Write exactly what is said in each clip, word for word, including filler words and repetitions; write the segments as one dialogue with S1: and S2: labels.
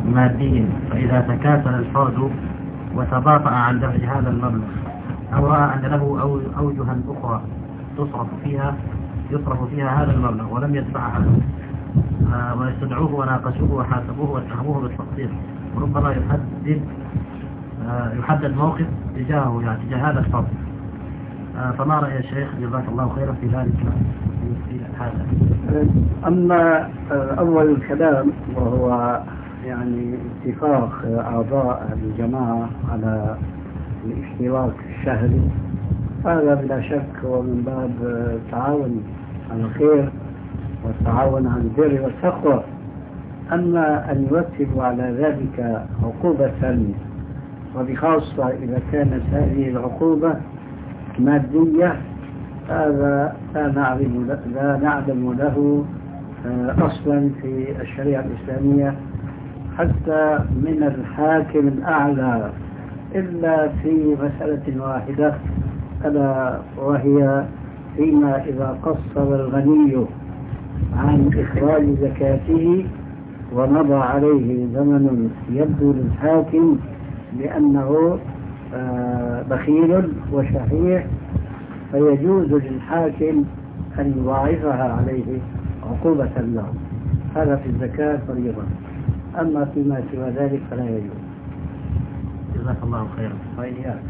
S1: مادي، فإذا تكاسل الفرد وتباطأ عن دفع هذا المبلغ أو رأى أن له أوجها أخرى تصرف فيها يصرف فيها هذا المبلغ ولم يدفعها آه ويستدعوه وناقشوه وحاسبوه واتهموه بالتقصير، وربما يحدد آه يحدد موقف تجاهه يعني تجاه هذا الفرد. آه فما رأي الشيخ جزاك الله خيرا في ذلك في هذا؟
S2: أما أول الكلام وهو يعني اتفاق أعضاء الجماعة على الاشتراك الشهري، هذا بلا شك هو من باب التعاون على الخير والتعاون على البر والتقوى. أما أن يرتب على ذلك عقوبة، وبخاصة إذا كانت هذه العقوبة مادية، هذا لا نعلم لا نعلم له أصلا في الشريعة الإسلامية حتى من الحاكم الأعلى، إلا في مسألة واحدة، ألا وهي فيما إذا قصر الغني عن إخراج زكاته ومضى عليه زمن يبدو للحاكم بأنه بخيل وشحيح، فيجوز للحاكم أن يضاعفها عليه عقوبة له. هذا في الزكاة فريضة، أما فيما سوى ذلك فلا يجوز.
S1: جزاك الله خيرا.
S2: وإياك.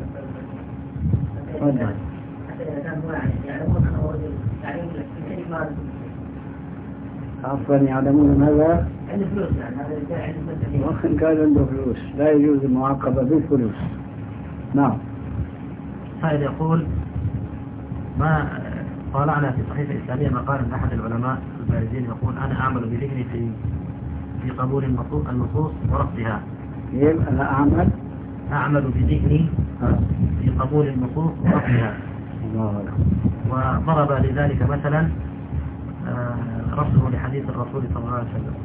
S2: عفوا يعلمون ماذا؟
S3: عنده فلوس يعني هذا
S2: وإن كان عنده فلوس لا يجوز المعاقبة بالفلوس. نعم.
S1: سائل يقول: ما طالعنا في صحيفة إسلامية مقال من أحد العلماء البارزين يقول: أنا أعمل بذهني في في قبول النصوص ورفضها.
S2: كيف أنا أعمل؟
S1: أعمل بذهني في قبول النصوص ورفضها. وضرب لذلك مثلا رفضه لحديث الرسول صلى الله عليه وسلم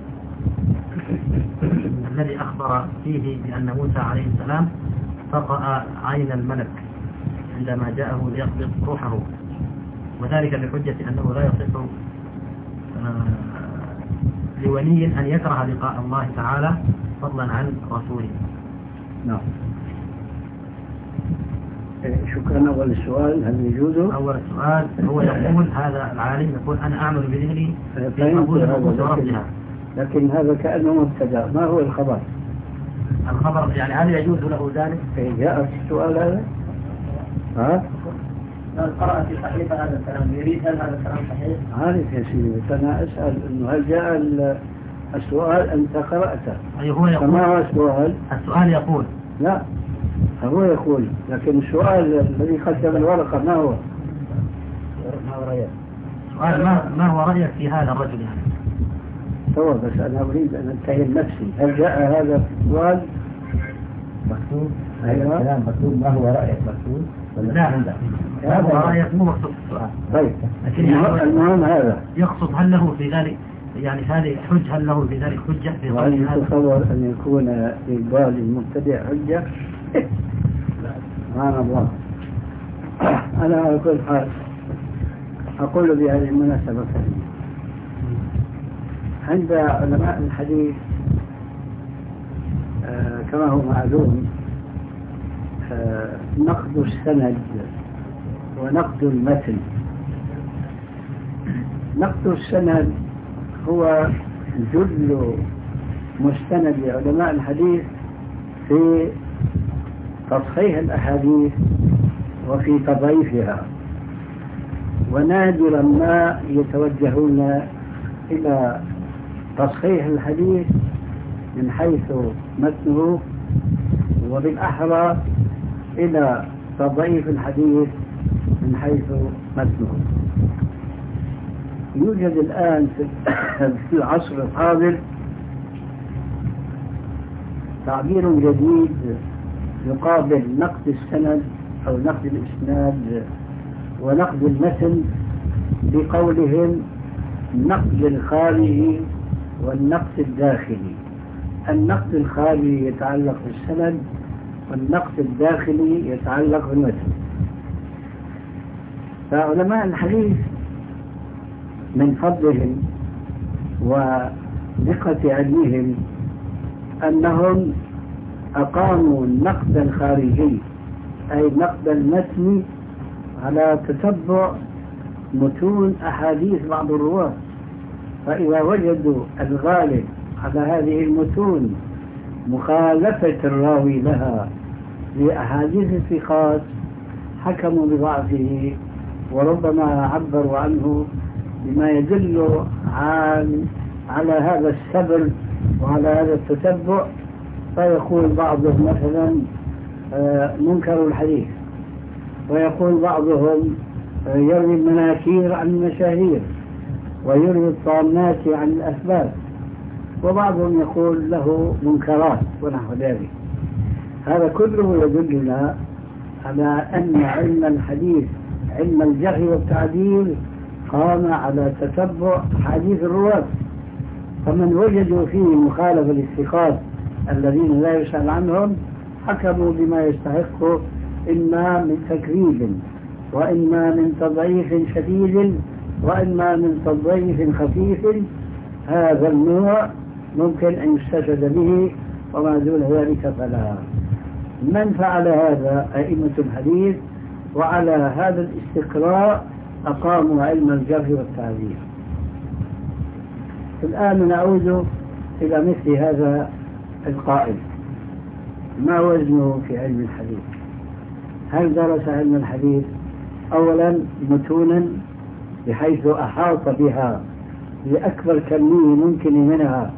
S1: الذي أخبر فيه بأن موسى عليه السلام فقأ عين الملك عندما جاءه ليقبض روحه، وذلك بحجة أنه لا يصح لولي أن يكره لقاء الله تعالى فضلا عن رسوله.
S2: نعم. شكرا. أول السؤال هل يجوز؟
S1: أول السؤال هو يقول هذا العالم يقول: أنا أعمل بذهني في قبول النصوص ورفضها.
S2: لكن هذا كأنه مبتدأ، ما هو الخبر؟
S1: الخبر يعني هل يجوز له ذلك؟
S2: جاء السؤال هذا؟ ها؟
S3: قرأ في صحيفة هذا الكلام، يريد هل هذا الكلام صحيح؟
S2: عارف يا سيدي، أنا أسأل إنه هل جاء السؤال أنت قرأته؟
S1: أي هو يقول.
S2: فما هو السؤال؟
S1: السؤال يقول.
S2: لا هو يقول، لكن السؤال الذي ختم الورقة ما هو؟
S3: ما هو رأيك؟
S1: سؤال ما ما هو رأيك في هذا الرجل يعني؟
S2: هو بس أنا أريد أن أتهم نفسي، هل جاء هذا السؤال؟
S3: مكتوب. أيوة. الكلام مكتوب. ما هو رأيك مكتوب؟
S1: لا ما هو رأيك مو مكتوب في السؤال.
S2: طيب.
S1: لكن
S2: المهم هذا
S1: يقصد هل له في ذلك يعني هذه حجة، هل له في ذلك حجة في
S2: قول هذا؟ يتصور أن يكون إقبال المبتدع حجة؟ سبحان الله. أنا على كل حال أقول بهذه المناسبة عند علماء الحديث آه كما هو معلوم آه نقد السند ونقد المتن. نقد السند هو جل مستند لعلماء الحديث في تصحيح الأحاديث وفي تضعيفها، ونادرا ما يتوجهون إلى تصحيح الحديث من حيث متنه، وبالأحرى إلى تضعيف الحديث من حيث متنه. يوجد الآن في العصر الحاضر تعبير جديد يقابل نقد السند أو نقد الإسناد ونقد المتن بقولهم النقد الخارجي والنقد الداخلي. النقد الخارجي يتعلق بالسند والنقد الداخلي يتعلق بالمتن. فعلماء الحديث من فضلهم ودقة علمهم أنهم أقاموا النقد الخارجي أي النقد المتني على تتبع متون أحاديث بعض الرواة، فإذا وجدوا الغالب على هذه المتون مخالفة الراوي لها لأحاديث الثقات حكموا بضعفه، وربما عبروا عنه بما يدل عن على هذا السبر وعلى هذا التتبع، فيقول بعضهم مثلا منكر الحديث، ويقول بعضهم يروي المناكير عن المشاهير ويروي الطامات عن الأسباب، وبعضهم يقول له منكرات ونحو ذلك. هذا كله يدلنا على أن علم الحديث علم الجرح والتعديل قام على تتبع حديث الرواة، فمن وجدوا فيه مخالفة للثقات الذين لا يسأل عنهم حكموا بما يستحق إما من تكذيب وإما من تضعيف شديد وإما من تضعيف خفيف. هذا النوع ممكن أن يستشهد به وما دون ذلك فلا. من فعل هذا أئمة الحديث، وعلى هذا الاستقراء أقاموا علم الجرح والتعديل. الآن نعود إلى مثل هذا القائل، ما وزنه في علم الحديث؟ هل درس علم الحديث أولا متونا بحيث أحاط بها بأكبر كمية ممكن منها،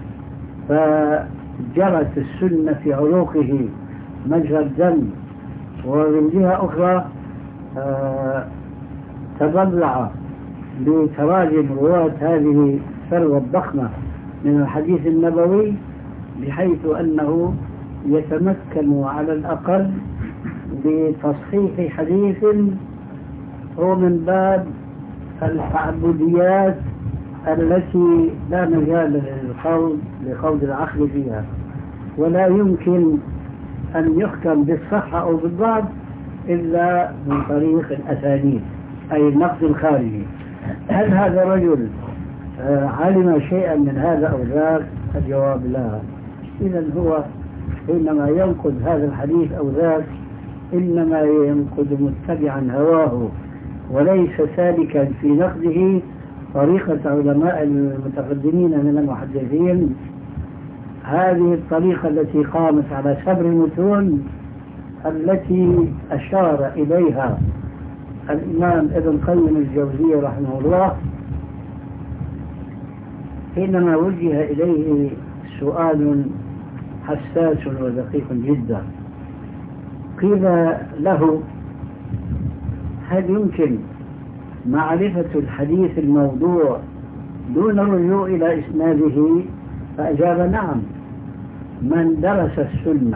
S2: فجرت السنة في عروقه مجرى الدم، ومن جهة أخرى آه تضلع بتراجم رواة هذه الثروة الضخمة من الحديث النبوي بحيث أنه يتمكن على الأقل بتصحيح حديث هو من باب التعبديات التي لا مجال للخوض لخوض العقل فيها، ولا يمكن أن يحكم بالصحة أو بالضعف إلا من طريق الأسانيد أي النقد الخارجي. هل هذا الرجل علم شيئا من هذا أو ذاك؟ الجواب لا. إذا هو حينما ينقد هذا الحديث أو ذاك إنما ينقد متبعا هواه وليس سالكا في نقده طريقة علماء المتقدمين من المحدثين، هذه الطريقة التي قامت على سبر المتون التي أشار إليها الإمام ابن قيم الجوزية رحمه الله حينما وجه إليه سؤال حساس ودقيق جدا. قيل له: هل يمكن معرفة الحديث الموضوع دون الرجوع إلى إسناده؟ فأجاب: نعم، من درس السنة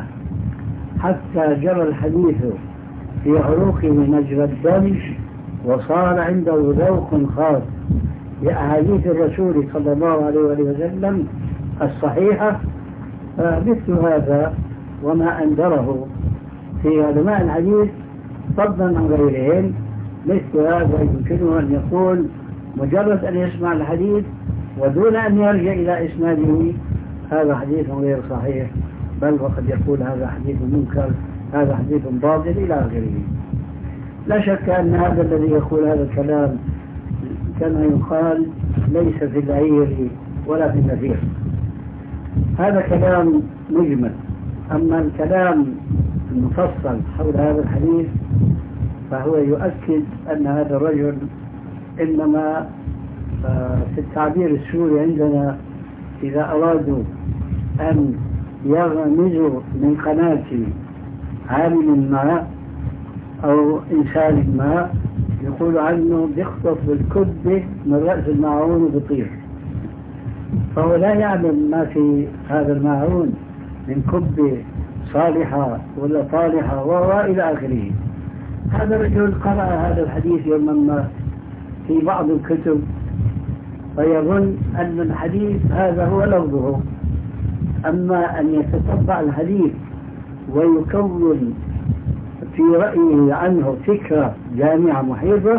S2: حتى جرى الحديث في عروقه مجرى الدم وصار عنده ذوق خاص بأحاديث الرسول صلى الله عليه وسلم الصحيحة، مثل هذا وما أندره في علماء الحديث فضلا عن غيرهم، مثل هذا يمكنه أن يقول مجرد أن يسمع الحديث ودون أن يرجع إلى إسناده هذا حديث غير صحيح، بل وقد يقول هذا حديث منكر، هذا حديث باطل إلى آخره. لا شك أن هذا الذي يقول هذا الكلام كما يقال ليس في العير ولا في النفير، هذا كلام مجمل. أما الكلام المفصل حول هذا الحديث فهو يؤكد أن هذا الرجل إنما في التعبير السوري عندنا إذا أرادوا أن يغمزوا من قناة عالم ما أو إنسان ما يقول عنه بيخطف بالكبة من رأس الماعون وبيطير، فهو لا يعلم ما في هذا الماعون من كبة صالحة ولا طالحة وإلى آخره. هذا الرجل قرأ هذا الحديث يوما ما في بعض الكتب فيظن أن الحديث هذا هو لفظه، أما أن يتتبع الحديث ويكون في رأيه عنه فكرة جامعة محيطة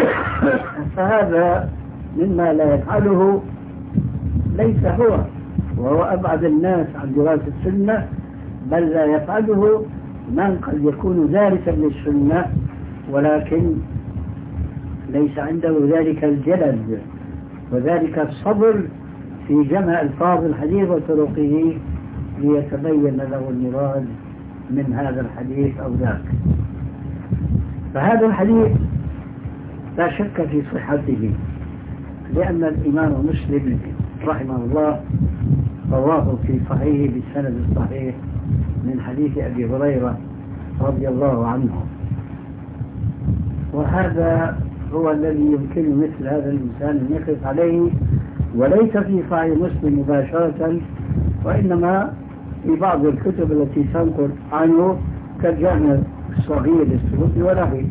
S2: فهذا مما لا يفعله ليس هو، وهو أبعد الناس عن دراسة السنة، بل لا يفعله من قد يكون ذلك للسنة ولكن ليس عنده ذلك الجلد وذلك الصبر في جمع ألفاظ الحديث وطرقه ليتبين له المراد من هذا الحديث أو ذاك. فهذا الحديث لا شك في صحته، لأن الإمام مسلم رحمه الله رواه في صحيحه بالسند الصحيح من حديث أبي هريرة رضي الله عنه، وهذا هو الذي يمكن مثل هذا الإنسان أن يقف عليه، وليس في صحيح مسلم مباشرة وإنما في بعض الكتب التي تنقل عنه كالجامع الصغير للسيوطي ونحوه.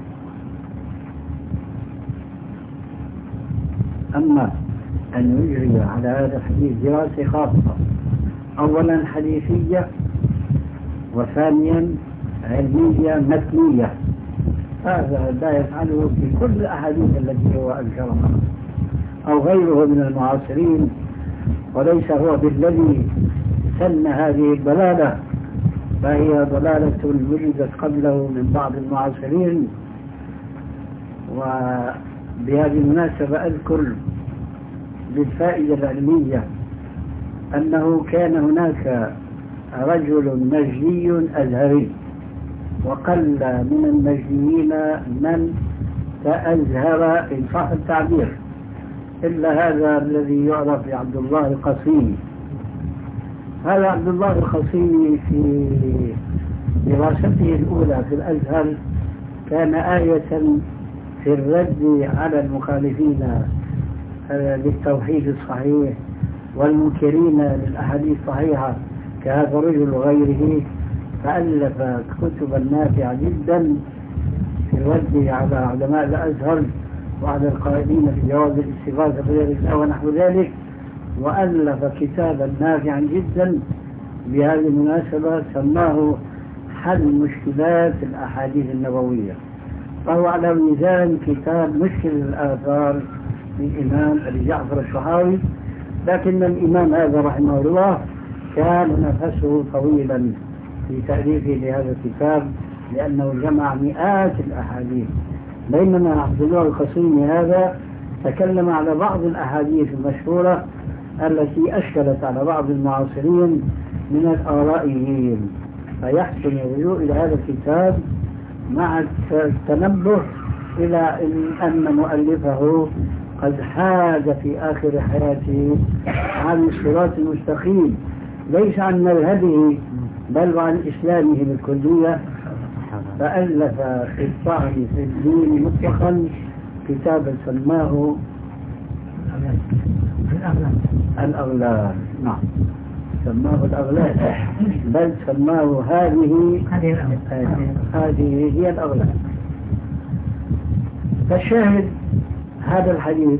S2: أما أن يجري على هذا الحديث دراسة خاصة، أولا حديثية وثانيا علمية متنية، هذا لا يفعله في كل الأحاديث التي هو أنشرها أو غيره من المعاصرين، وليس هو بالذي سن هذه الضلالة، فهي ضلالة وجدت قبله من بعض المعاصرين. وبهذه المناسبة أذكر بالفائدة العلمية أنه كان هناك رجل نجدي أزهري، وقل من النجديين من تأزهر إن صح التعبير، إلا هذا الذي يعرف بعبد الله القصيمي. هذا عبد الله القصيمي في دراسته الأولى في الأزهر كان آية في الرد على المخالفين للتوحيد الصحيح والمنكرين للأحاديث الصحيحة كهذا الرجل وغيره، فألف كتبا نافعة جدا في الرد على علماء الأزهر وعلى القائلين في جواز الاستغاثة بغير الله ونحو ذلك، وألف كتابا نافعا جدا بهذه المناسبة سماه حل مشكلات الأحاديث النبوية، فهو على ميزان كتاب مشكل الآثار للإمام أبي جعفر الشحاوي. لكن الإمام هذا رحمه الله كان نفسه طويلا في تأليفه لهذا الكتاب لأنه جمع مئات الأحاديث، بينما عبد الله القصيمي هذا تكلم على بعض الأحاديث المشهورة التي أشكلت على بعض المعاصرين من الآرائيين، فيحسن الرجوع إلى هذا الكتاب مع التنبه إلى أن مؤلفه قد حاد في آخر حياته عن الصراط المستقيم، ليس عن مذهبه بل عن إسلامه بالكلية، فألف في الطعن في الدين مطلقا كتابا سماه الأغلال. نعم سماه الأغلال، بل سماه هذه هذه هي الأغلال. فالشاهد هذا الحديث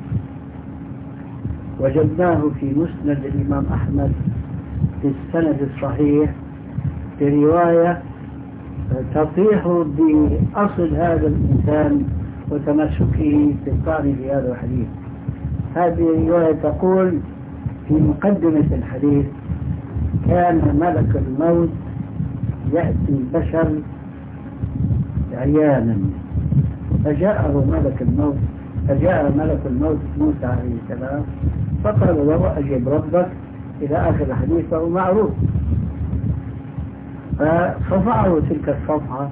S2: وجدناه في مسند الإمام أحمد في السند الصحيح في رواية تطيح بأصل هذا الإنسان وتمسكه في الطعن في هذا الحديث. هذه الرواية تقول في مقدمة الحديث: كان ملك الموت يأتي البشر عيانا، فجاءه ملك الموت فجاء ملك الموت موسى عليه السلام فقال له: أجب ربك، إلى آخر الحديث، فهو معروف. فصفعه تلك الصفحة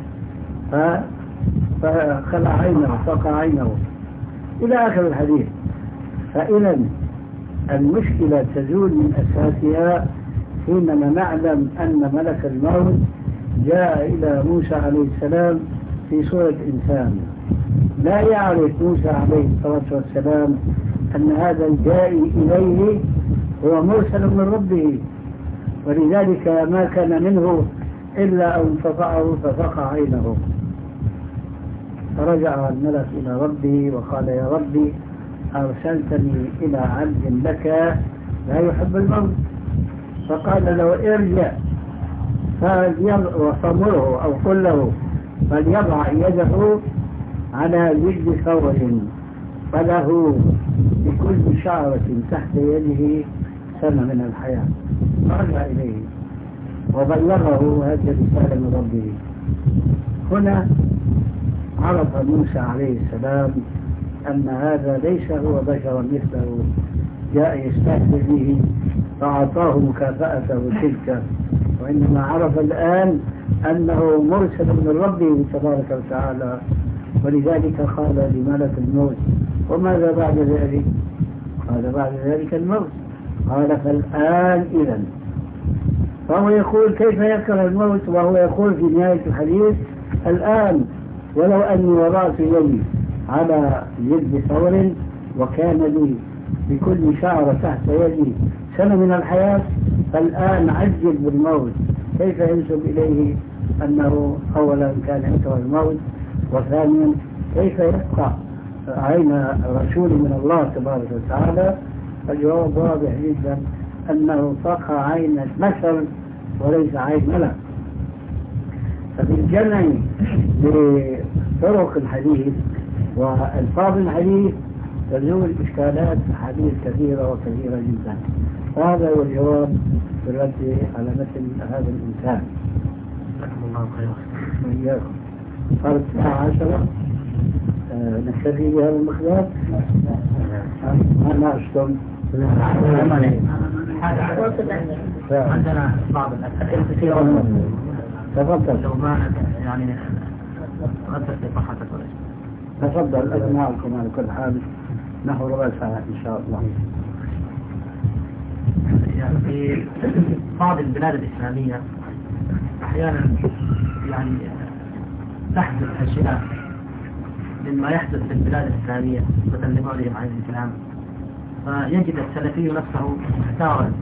S2: فخلع عينه فقع عينه إلى آخر الحديث. فإذا المشكلة تزول من أساسها حينما نعلم أن ملك الموت جاء إلى موسى عليه السلام في صورة إنسان، لا يعرف موسى عليه الصلاة والسلام أن هذا الجائي إليه هو مرسل من ربه، ولذلك ما كان منه إلا أن فقعه ففقع عينه. فرجع الملك إلى ربه وقال: يا ربي، أرسلتني إلى عبد لك لا يحب الموت. فقال له: ارجع فمره أو قل له فليضع يده على جلد ثور، فله بكل شعرة تحت يده سنة من الحياة، رجع إليه وبلغه هذه الرسالة من ربه. هنا عرف موسى عليه السلام أن هذا ليس هو بشرا مثله جاء يستهزئ به فأعطاه مكافأته تلك، وإنما عرف الآن أنه مرسل من ربه تبارك وتعالى. ولذلك قال لملك الموت: وماذا بعد ذلك؟ قال: بعد ذلك الموت. قال: فالآن إذن. فهو يقول: كيف يكره الموت وهو يقول في نهاية الحديث: الآن ولو أني وضعت يدي على يد ثور وكان لي بكل شعرة تحت يدي سنة من الحياة، فالآن عجل بالموت. كيف ينسب إليه أنه أولا كان يكره الموت، وثانيا كيف يبقى عين رسول من الله تبارك وتعالى؟ الجواب واضح جدا، أنه تقع عين البشر وليس عين ملك. ففي الجمع بطرق الحديث والفاظ الحديث تزول إشكالات حديث كثيرة وكثيرة جدا. هذا هو الجواب في الرد على مثل هذا الإنسان.
S1: جزاكم الله خيرا.
S2: وإياكم. صارت الساعة عشرة. آه نكتفي بهذا المقدار. ما أشتم.
S1: عندنا بعض الأسئلة كثيرة.
S2: تفضل.
S1: لو ما يعني غسل صحتك ولا شيء.
S2: تفضل أسمعكم على كل حال نحو ربع ساعة إن شاء الله.
S1: يعني في بعض البلاد الإسلامية أحيانا يعني تحدث أشياء مما يحدث في البلاد الإسلامية مثل لبعدهم عن الإسلام، فيجد السلفي نفسه محتارا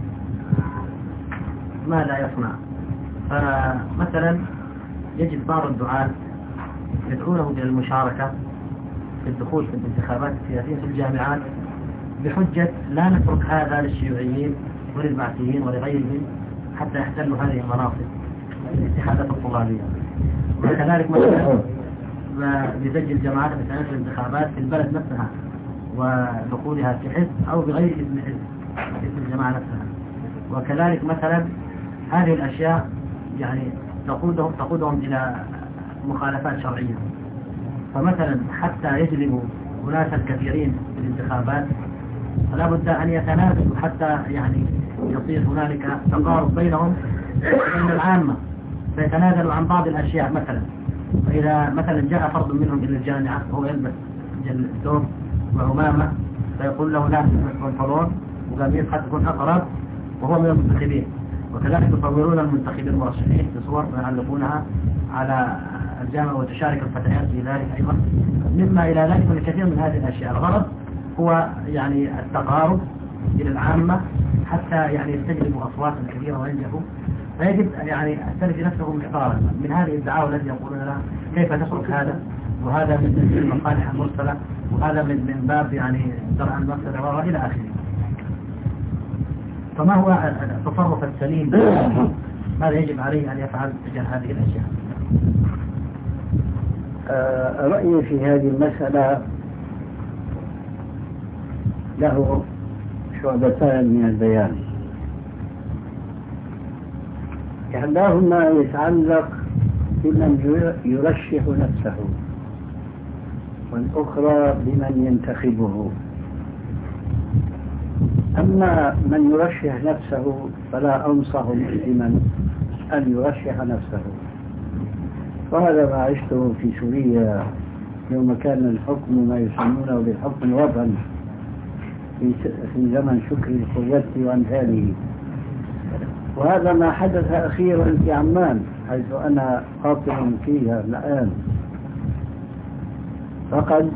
S1: ماذا يصنع. فمثلا يجد بعض الدعاة يدعونه إلى المشاركة في الدخول في الانتخابات السياسية في الجامعات بحجة لا نترك هذا للشيوعيين وللبعثيين ولغيرهم حتى يحتلوا هذه المناصب الاتحادات الطلابية. وكذلك مثلا بسجل جماعات مثلا في الانتخابات في البلد نفسها ودخولها في حزب أو بغير اسم حزب اسم الجماعة نفسها. وكذلك مثلا هذه الأشياء يعني تقودهم تقودهم إلى مخالفات شرعية. فمثلا حتى يجلبوا أناسا كثيرين في الانتخابات فلا بد أن يتنافسوا حتى يعني يصير هنالك تقارب بينهم وبين العامة، فيتنازلوا عن بعض الأشياء. مثلا فإذا مثلا جاء فرد منهم إلى الجامعة وهو يلبس ثوب وعمامة فيقول له لا بنطلون وقميص حتى يكون أقرب وهو من المنتخبين. وكذلك يصورون المنتخبين المرشحين بصور ويعلقونها على الجامعة وتشارك الفتيات في ذلك أيضا، مما إلى ذلك من كثير من هذه الأشياء. الغرض هو يعني التقارب إلى العامة حتى يعني يستجلبوا أصوات كثيرة وينجحوا. فيجب يعني السلفي نفسه محتارا من هذه الدعاوى التي يقولون لها كيف تترك هذا، وهذا من المصالح المرسلة، وهذا من من باب يعني درء المفسدة وإلى آخره. فما هو التصرف السليم؟ ماذا يجب عليه أن يفعل تجاه هذه الأشياء؟
S2: آه رأيي في هذه المسألة له شعبتان من البيان. إحداهما يتعلق بمن يرشح نفسه، والأخرى بمن ينتخبه. أما من يرشح نفسه فلا أنصح مسلما أن يرشح نفسه، وهذا ما عشته في سوريا يوم كان الحكم ما يسمونه بالحكم الوطني في زمن شكري الخويتي وأمثاله. وهذا ما حدث أخيرا في عمان حيث أنا قاطع فيها الآن. فقد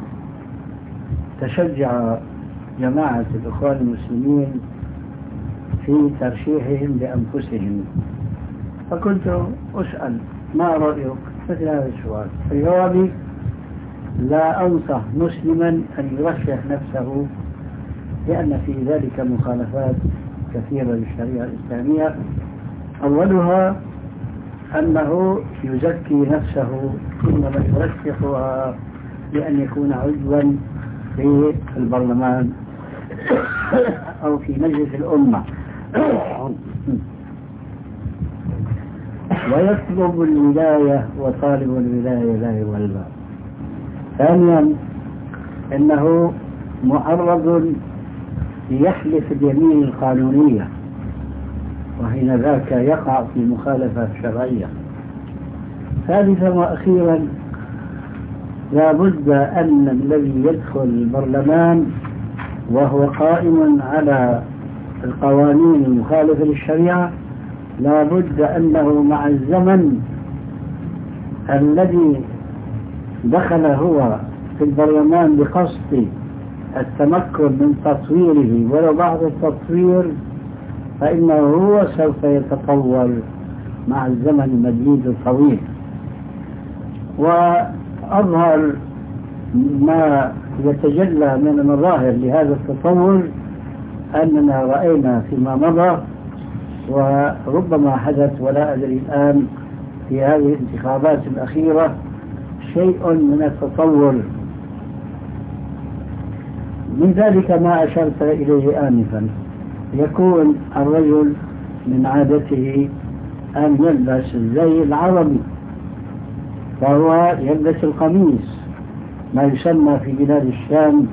S2: تشجع جماعة الإخوان المسلمين في ترشيحهم لأنفسهم، فكنت أسأل ما رأيك مثل هذا السؤال؟ فجوابي لا أنصح مسلما أن يرشح نفسه، لأن في ذلك مخالفات كثيرة للشريعة الإسلامية. أولها أنه يزكي نفسه إنما يرشحها لأن يكون عضوا في البرلمان أو في مجلس الأمة، ويطلب الولاية وطالب الولاية لا يولى. ثانيا إنه معرض يحلف اليمين القانونية، وحين ذاك يقع في مخالفة شرعية. ثالثا وأخيرا لا بد أن الذي يدخل البرلمان وهو قائم على القوانين المخالفة للشريعة لا بد أنه مع الزمن الذي دخل هو في البرلمان بقصد التمكن من تطويره ولو بعض التطوير فإنه هو سوف يتطور مع الزمن المديد الطويل. وأظهر ما يتجلى من المظاهر لهذا التطور أننا رأينا فيما مضى وربما حدث ولا أدري الآن في هذه الانتخابات الأخيرة شيء من التطور. من ذلك ما أشرت إليه آنفا، يكون الرجل من عادته أن يلبس الزي العربي، فهو يلبس القميص ما يسمى في بلاد الشام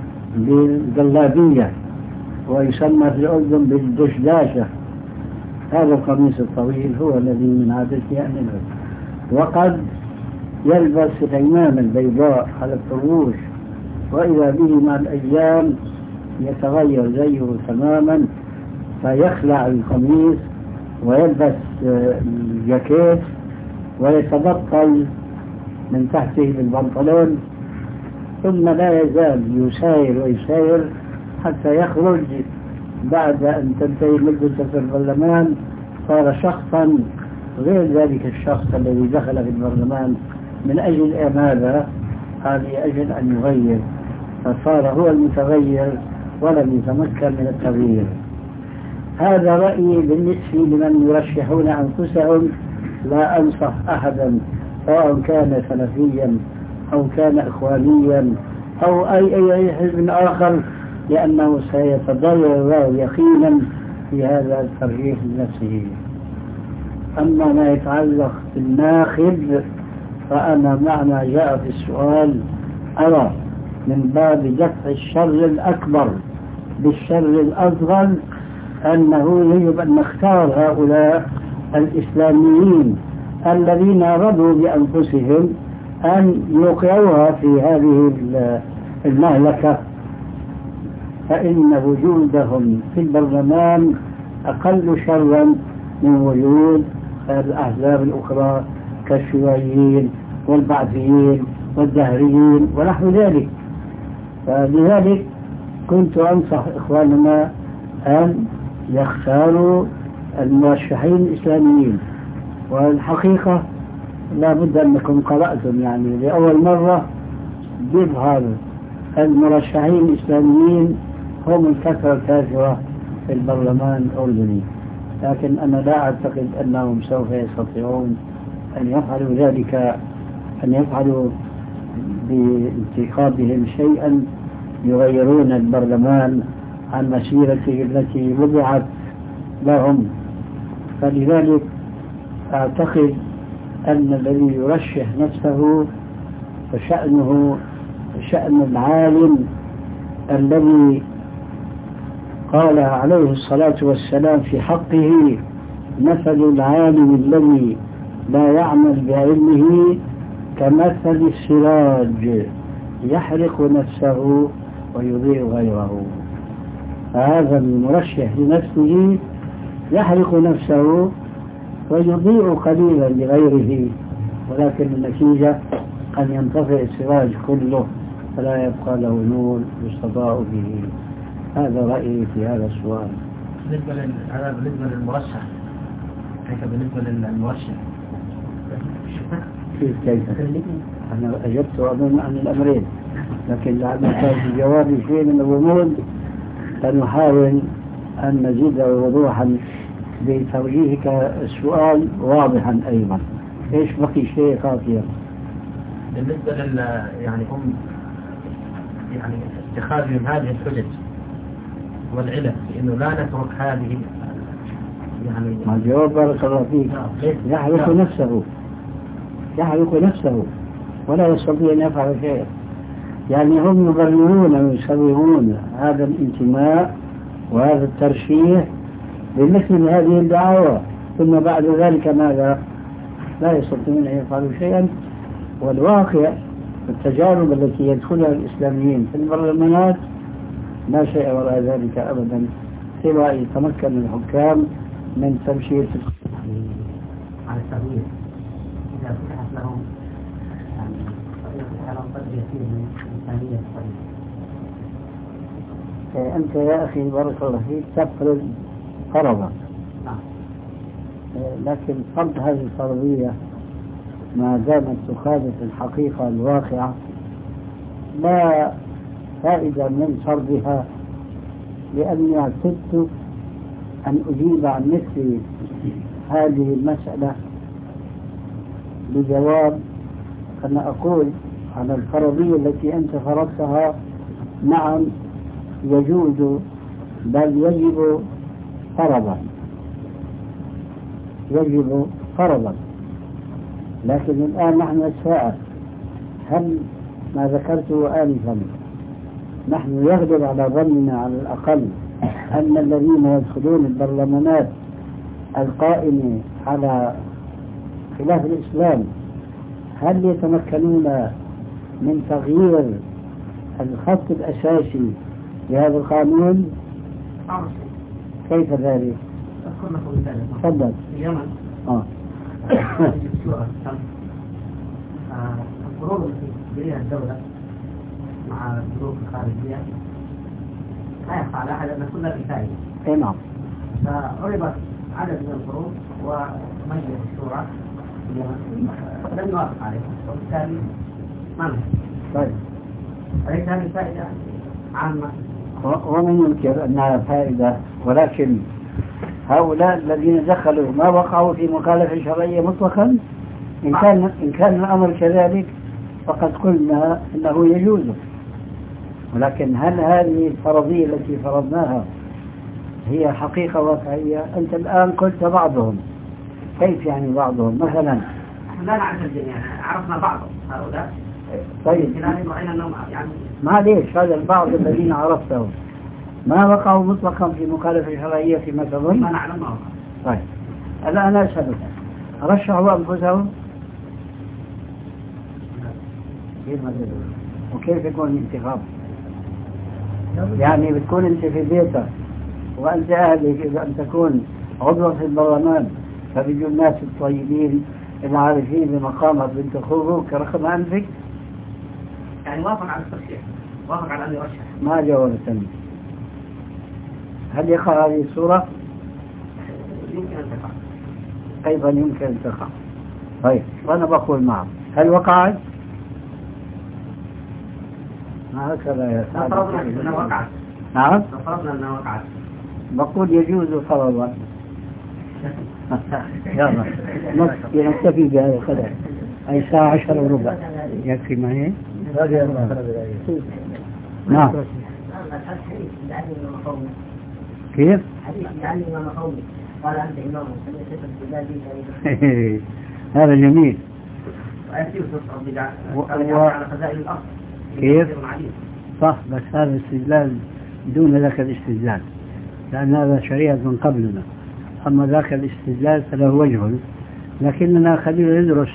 S2: بالجلابية ويسمى في الأردن بالدشداشة. هذا القميص الطويل هو الذي من عادته أن يلبس، وقد يلبس العمامة البيضاء على الطروش، وإذا به مع الأيام يتغير زيه تماما فيخلع القميص ويلبس الجاكيت ويتبطل من تحته بالبنطلون، ثم لا يزال يساير ويساير حتى يخرج بعد أن تنتهي مدته في البرلمان صار شخصا غير ذلك الشخص الذي دخل في البرلمان من أجل ماذا؟ قال لأجل أن يغير، فصار هو المتغير ولم يتمكن من التغيير. هذا رأيي بالنسبة لمن يرشحون أنفسهم. لا أنصح أحدا سواء كان سلفيا أو كان إخوانيا أو أي أي حزب آخر، لأنه سيتضرر يقينا في هذا الترجيح لنفسه. أما ما يتعلق بالناخب فأنا مع ما جاء في السؤال أرى من باب دفع الشر الأكبر بالشر الأصغر أنه يجب أن نختار هؤلاء الإسلاميين الذين رضوا بأنفسهم أن يوقعوها في هذه المهلكة، فإن وجودهم في البرلمان أقل شرا من وجود الأحزاب الأخرى كالشيوعيين والبعثيين والدهريين ونحو ذلك. فلذلك كنت أنصح إخواننا أن يختاروا المرشحين الإسلاميين. والحقيقة لا بد أنكم قرأتم يعني لأول مرة يظهر المرشحين الإسلاميين هم الكثرة الكافرة في البرلمان الأردني، لكن أنا لا أعتقد أنهم سوف يستطيعون أن يفعلوا ذلك، أن يفعلوا بانتخابهم شيئا يغيرون البرلمان عن مسيرته التي وضعت لهم. فلذلك أعتقد أن الذي يرشح نفسه فشأنه شأن العالم الذي قال عليه الصلاة والسلام في حقه: مثل العالم الذي لا يعمل بعلمه كمثل السراج يحرق نفسه ويضيء غيره. فهذا المرشح لنفسه يحرق نفسه ويضيء قليلا لغيره، ولكن النتيجة أن ينطفئ السراج كله فلا يبقى له نور يستضاء به. هذا رأيي في هذا السؤال.
S1: بالنسبة هذا بالنسبة للمرشح، كيف بالنسبة للمرشح؟
S2: كيف كيف؟ أنا أجبت أظن عن الأمرين، لكن لعل كان في جوابي شيء من الغموض فنحاول أن نزيد وضوحا بتوجيهك السؤال واضحا أيضا. إيش بقي شيء خاطئ؟
S1: بالنسبة لل يعني هم يعني اتخاذهم هذه الحجج والعلل بأنه لا نترك هذه يعني
S2: ما الجواب بارك الله فيك يحرق نفسه يحرق نفسه ولا يستطيع أن يفعل شيئا. يعني هم يبررون ويسوون هذا الانتماء وهذا الترشيح بمثل هذه الدعاوى، ثم بعد ذلك ماذا؟ لا يستطيعون أن يفعلوا شيئا. والواقع التجارب التي يدخلها الإسلاميين في البرلمانات لا شيء وراء ذلك أبدا سوى يتمكن الحكام من تمشية
S1: على التغيير. إذا فتحت لهم يعني فتح لهم قدر يسير من الإنسانية الطريقة.
S2: أنت يا أخي بارك الله فيك تفرض فرضا، لكن فرض هذه الفرضية ما دامت تخالف الحقيقة الواقعة لا فائدة من فرضها، لأني اعتدت أن أجيب عن مثل هذه المسألة بجواب أنا أقول على الفرضية التي أنت فرضتها نعم يجوز بل يجب فرضا يجب فرضا. لكن الآن نحن نتساءل هل ما ذكرته آنفا نحن يغلب على ظننا على الأقل أن الذين يدخلون البرلمانات القائمة على خلاف الإسلام هل يتمكنون من تغيير الخط الأساسي لهذا القانون؟ كيف ذلك؟ تفضل.
S1: في اليمن
S2: آه.
S1: القروض التي تجريها الدولة مع البنوك الخارجية لا يخفى على أحد أن كلها بفائدة.
S2: اي نعم.
S1: فعرضت عدد من القروض ومجلس الشورى في اليمن لم يوافق عليها وبالتالي ما نجح.
S2: طيب.
S1: أليس هذه فائدة عامة؟
S2: ومن ينكر أنها فائدة، ولكن هؤلاء الذين دخلوا ما وقعوا في مخالفة شرعية مطلقا. إن كان إن كان الأمر كذلك فقد قلنا إنه يجوز، ولكن هل هذه الفرضية التي فرضناها هي حقيقة واقعية؟ أنت الآن قلت بعضهم. كيف يعني بعضهم؟ مثلا
S1: لا نعرف الجميع، عرفنا بعض هؤلاء.
S2: طيب
S1: يعني
S2: معليش هذا البعض الذين عرفتهم ما وقعوا مطلقا في مخالفة شرعية فيما تظن؟
S1: ما نعلم ما وقع.
S2: طيب الآن أسألك رشحوا أنفسهم؟ وكيف يكون الانتخاب؟ يعني بتكون أنت في بيتك وأنت أهلك أن تكون عضو في البرلمان فبيجوا الناس الطيبين العارفين بمقامك بينتخبوك رغم أنفك؟
S1: يعني وافق على الترشيح، وافق على أن يرشح.
S2: ما جاوبتني. هل يقع هذه الصورة؟
S1: يمكن أن تقع.
S2: أيضا يمكن أن تقع. طيب وأنا بقول معه هل وقعت؟ ما هكذا يا سعد.
S1: فرضنا أنها وقعت.
S2: نعم.
S1: فرضنا أنها وقعت.
S2: بقول يجوز فرضا. يلا نكتفي بهذا القدر. أي ساعة عشر وربع يكفي ما هي؟ نعم. كيف؟
S1: حديث يعني إمام قومي قال أنت إمام
S2: هذا جميل.
S1: على خزائن الأرض.
S2: كيف؟ صح، بس هذا استدلال دون ذاك الاستدلال، لأن هذا شريعة من قبلنا، أما ذاك الاستدلال فله وجه، لكننا خلينا ندرس.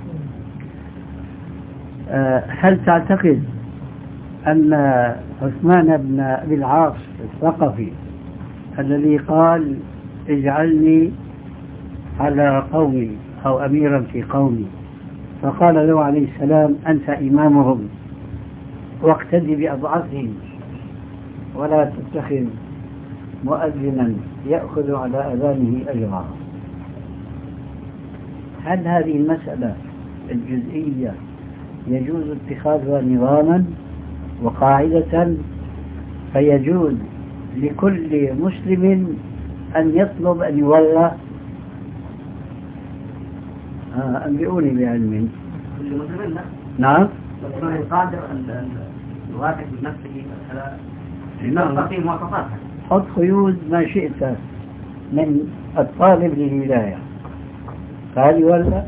S2: هل تعتقد أن عثمان بن أبي العاص الثقفي الذي قال اجعلني على قومي أو أميرا في قومي، فقال له عليه السلام أنت إمامهم واقتدي بأضعفهم ولا تتخذ مؤذنا يأخذ على أذانه أجرا، هل هذه المسألة الجزئية يجوز اتخاذها نظاما وقاعدة فيجوز لكل مسلم أن يطلب أن يولى؟ آه أنبئوني بعلم.
S1: كل مسلم لا.
S2: نعم.
S1: مسلم القادر أن يواجه بنفسه على تستقيم مواصفاتها.
S2: حط قيود ما شئت، من الطالب للولاية، هذه ولا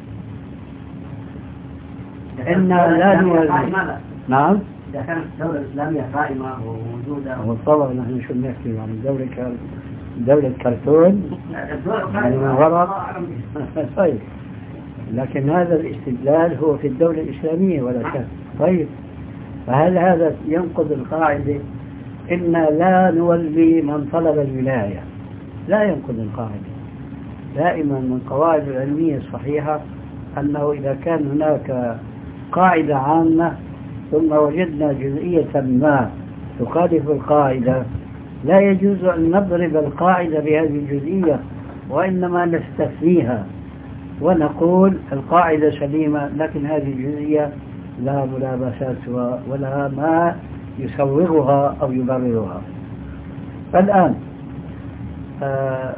S2: إنا لا نولي. نعم،
S1: إذا كانت الدولة الإسلامية قائمة وموجودة.
S2: وطبعا نحن شو بنحكي عن دولة كار... دولة كرتون يعني من وراء. طيب، لكن هذا الاستدلال هو في الدولة الإسلامية ولا شك. طيب، فهل هذا ينقض القاعدة إنا لا نولي من طلب الولاية؟ لا ينقض القاعدة. دائما من القواعد العلمية الصحيحة أنه إذا كان هناك قاعدة عامة ثم وجدنا جزئية ما تخالف القاعدة، لا يجوز أن نضرب القاعدة بهذه الجزئية، وإنما نستثنيها ونقول القاعدة سليمة لكن هذه الجزئية لا ملابسات ولا ما يسوغها أو يبررها. فالآن آه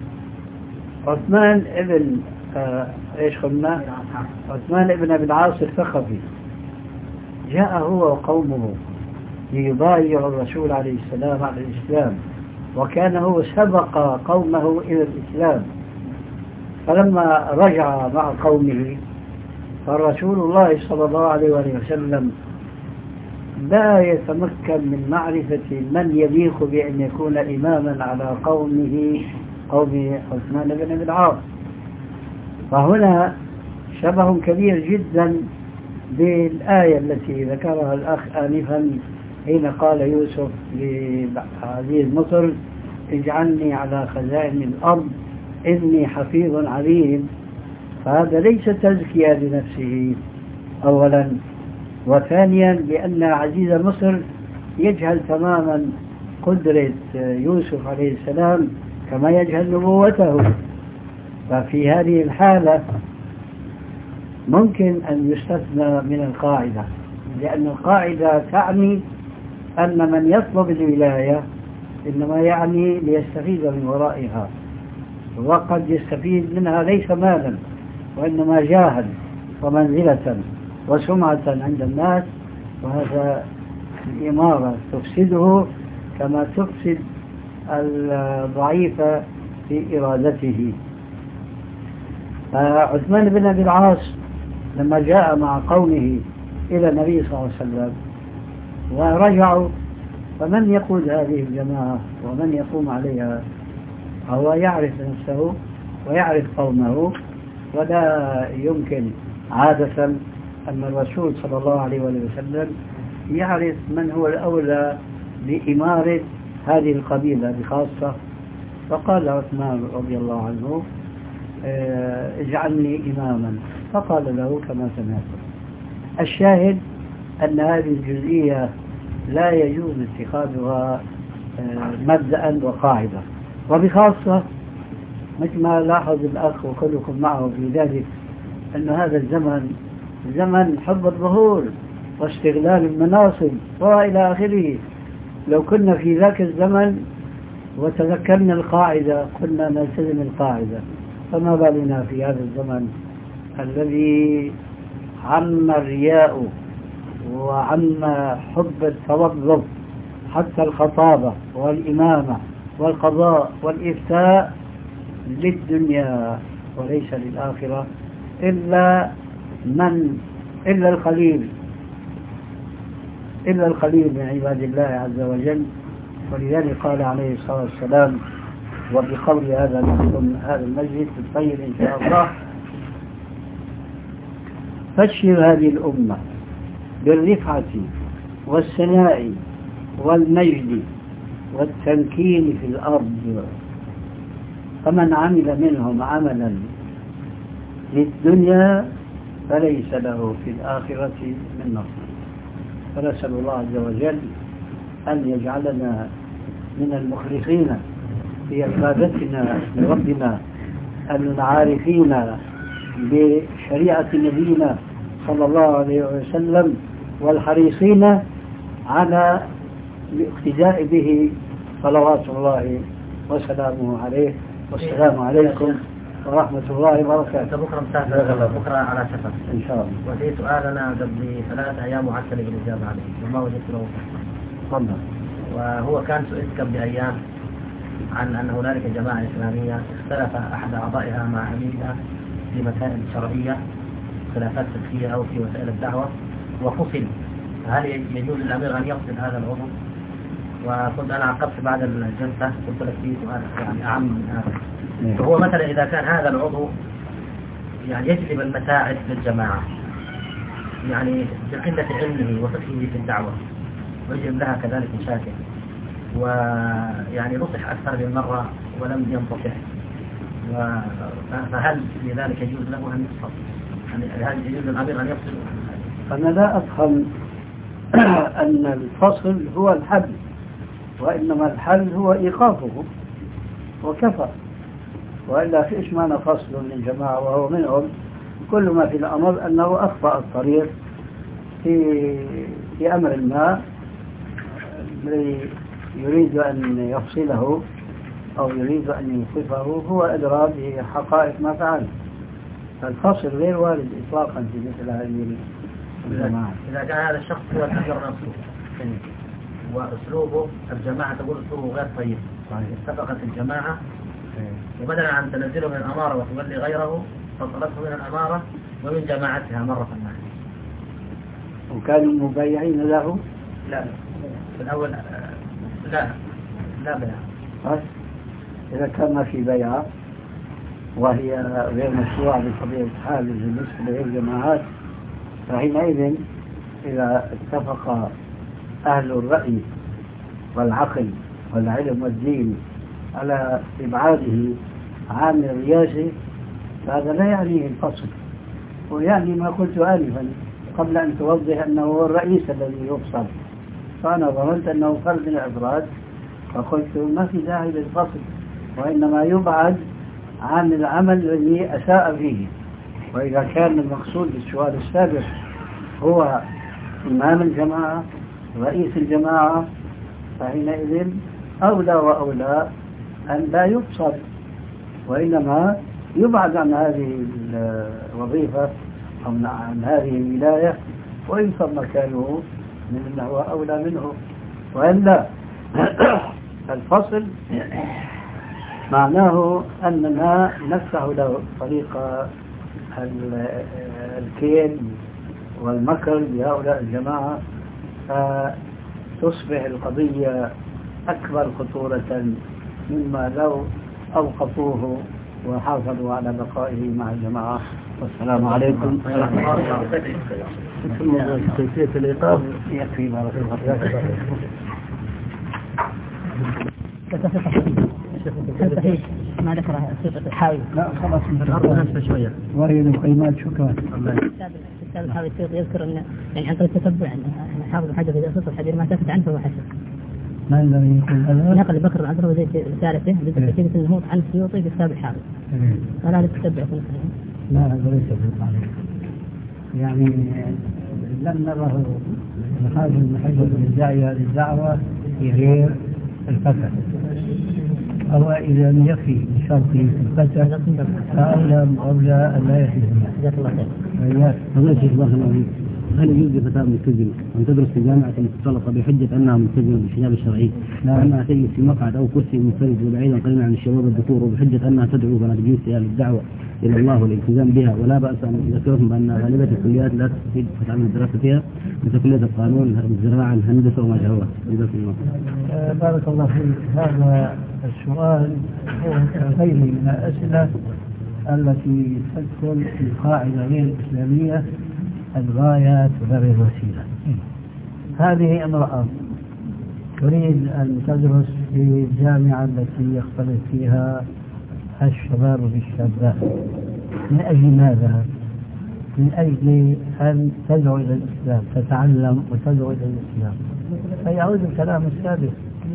S2: عثمان ابن آه ايش قلنا؟ عثمان ابن ابي العاص الثقفي جاء هو وقومه ليبايع الرسول عليه السلام على الإسلام، وكان هو سبق قومه إلى الإسلام. فلما رجع مع قومه فالرسول الله صلى الله عليه وسلم لا يتمكن من معرفة من يليق بأن يكون إماما على قومه قوم عثمان بن أبي العاص. فهنا شبه كبير جدا بالآية التي ذكرها الأخ آنفا حين قال يوسف لعزيز مصر اجعلني على خزائن الأرض إني حفيظ عليم. فهذا ليس تزكية لنفسه أولا، وثانيا لأن عزيز مصر يجهل تماما قدرة يوسف عليه السلام كما يجهل نبوته. ففي هذه الحالة ممكن أن يستثنى من القاعدة، لأن القاعدة تعني أن من يطلب الولاية إنما يعني ليستفيد من ورائها، وقد يستفيد منها ليس مالا وإنما جاها ومنزلة وسمعة عند الناس، وهذا الإمارة تفسده كما تفسد الضعيف في إرادته. فعثمان بن أبي العاص لما جاء مع قومه إلى النبي صلى الله عليه وسلم ورجعوا، فمن يقود هذه الجماعة ومن يقوم عليها؟ هو يعرف نفسه ويعرف قومه، ولا يمكن عادة أن الرسول صلى الله عليه وسلم يعرف من هو الأولى بإمارة هذه القبيلة بخاصة. فقال عثمان رضي الله عنه اجعلني إماما، فقال له كما سمعتم. الشاهد أن هذه الجزئية لا يجوز اتخاذها مبدأ وقاعدة، وبخاصة مثل ما لاحظ الأخ وكلكم معه في ذلك أن هذا الزمن زمن حب الظهور واستغلال المناصب وإلى آخره. لو كنا في ذاك الزمن وتذكرنا القاعدة كنا نلتزم القاعدة، فما بالنا في هذا الزمن الذي عم الرياء وعم حب التوظف حتى الخطابة والإمامة والقضاء والإفتاء للدنيا وليس للآخرة، إلا من إلا القليل إلا القليل من عباد الله عز وجل. ولذلك قال عليه الصلاة والسلام وبقول هذا هذا المجلس الطيب إن شاء الله: بشر هذه الأمة بالرفعة والسناء والمجد والتمكين في الأرض، فمن عمل منهم عملا للدنيا فليس له في الآخرة من نصيب. فنسأل الله عز وجل أن يجعلنا من المخلصين في عبادتنا لربنا، العارفين بشريعة نبينا صلى الله عليه وسلم، والحريصين على الاقتداء به صلوات الله وسلامه عليه. والسلام عليكم ورحمة الله وبركاته.
S1: بكرة مسافر، بكرة على سفر
S2: إن شاء الله.
S1: وفي سؤالنا قبل ثلاثة أيام معسل بالإجابة عليه وما وجدت له.
S2: تفضل.
S1: وهو كان سئل قبل أيام عن أن هنالك جماعة إسلامية اختلف أحد أعضائها مع أميرها في مسائل شرعية، خلافات فقهية أو في وسائل الدعوة، وفصل، هل يجوز للأمير أن يفصل هذا العضو؟ وكنت أنا عقبت بعد الجلسة قلت لك فيه سؤال يعني أعم من هذا. فهو مثلا إذا كان هذا العضو يعني يجلب المساعد للجماعة يعني بقلة علمه وفقهه في الدعوة ويجلب لها كذلك مشاكل، ويعني نصح أكثر من مرة ولم ينتصح، فهل لذلك يجوز له أن يفصل؟ هل يجوز للأمير أن يفصل؟
S2: أنا لا أفهم أن الفصل هو الحل، وإنما الحل هو إيقافه وكفى، وإلا في إيش معنى فصل من جماعة وهو منهم؟ كل ما في الأمر أنه أخطأ الطريق في في أمر ما يريد أن يفصله أو يريد أن يوقفه، هو إدراك بحقائق ما فعل. فالفصل غير وارد إطلاقا في مثل هذه الجماعة.
S1: إذا كان هذا الشخص هو الأمير نفسه وأسلوبه الجماعة تقول أسلوبه غير طيب، اتفقت الجماعة وبدلا عن تنزله من الأمارة وتولي غيره فصلته من الأمارة ومن جماعتها مرة ثانية.
S2: وكانوا مبايعين له؟
S1: لا في الأول لا لا بيع.
S2: بس إذا كان ما في بيعة وهي غير مشروعة بطبيعة الحال بالنسبة للجماعات، فحينئذ إذا اتفق أهل الرأي والعقل والعلم والدين على إبعاده عن الرياسة، فهذا لا يعني الفصل، ويعني ما قلت آنفا قبل أن توضح أنه هو الرئيس الذي يفصل. فأنا ظننت أنه فرد من الأفراد فقلت ما في داعي للفصل، وإنما يبعد عن العمل الذي أساء فيه. وإذا كان المقصود بالسؤال السابق هو إمام الجماعة رئيس الجماعة، فحينئذ أولى وأولى أن لا يفصل، وإنما يبعد عن هذه الوظيفة أو عن هذه الولاية وينصب مكانه من هو أولى منه. وإلا الفصل معناه أننا نفتح له طريق الكيل والمكر بهؤلاء الجماعة، فتصبح القضية أكبر خطورة مما لو أوقفوه وحافظوا على بقائه مع الجماعة. والسلام عليكم ورحمة الله. كيفية الإيقاف يكفي بارك الله
S4: فيك. ما ذكره صيغة الحاوي.
S2: لا خلاص من
S1: الأرض نفسه شوية.
S2: وهي المقيمات. شكرا.
S4: الكتاب الحاوي يذكر أن يعني عن طريق التتبع أن حافظ الحدث إذا أصدق الحديث ما سكت عنه فهو حسن.
S2: ما الذي يقول هذا؟
S4: نقل بكر العذر وزيد رسالته بكتابة النهوض عن السيوطي في كتاب الحاوي. ولا للتتبع في نفسه.
S2: لا هذا ليس بالطالب. يعني لم نره محاجر المحجر للداعية للدعوة في غير الفتح، أو إذا لم يكفي بشرط الفتح فأولى أولى أن لا يكفي.
S4: جزاك الله خير.
S3: الله شيخ الله عليك. هل يجوز لفتاة ملتزمة أن تدرس في جامعة مختلطة بحجة أنها ملتزمة بالحجاب الشرعي، وأنها تجلس في مقعد أو كرسي منفرد وبعيدا قليلا عن الشباب الذكور، وبحجة أنها تدعو بنات جنسها للدعوة إلى الله والالتزام بها، ولا بأس أن يذكرهم بأن غالبية الكليات لا تستفيد فتعمل الدراسة فيها مثل كلية القانون، الزراعة، الهندسة وما شابه.
S2: أه بارك الله فيك. هذا السؤال هو غير من الأسئلة التي تدخل في قاعدة غير إسلامية، الغاية تبرر الوسيلة. هذه امرأة تريد أن تدرس في الجامعة التي يختلط فيها الشباب بالشابات. من أجل ماذا؟ من أجل أن تدعو إلى الإسلام، تتعلم وتدعو إلى الإسلام. فيعود الكلام السابق،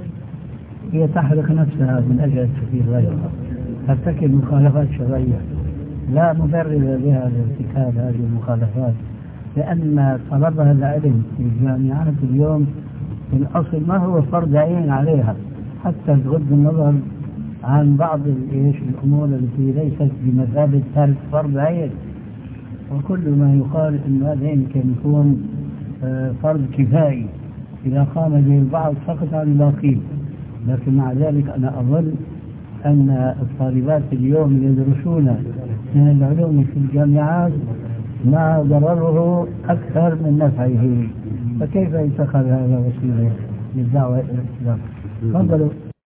S2: هي تحرق نفسها من أجل أن تفيد غيرها، ترتكب مخالفات شرعية لا مبرر لها لارتكاب هذه المخالفات، لأن طلبها العلم في الجامعات اليوم في الأصل ما هو فرض عين عليها، حتى بغض النظر عن بعض الأمور التي ليست بمثابة ترك فرض عين. وكل ما يقال أن هذا يمكن يكون فرض كفائي إذا قام به البعض فقط عن الباقين، لكن مع ذلك أنا أظن أن الطالبات اليوم يدرسون من العلوم في الجامعات ما ضرره أكثر من نفعه، فكيف يتخذ هذا وسيلة للدعوة إلى الإسلام؟ تفضلوا.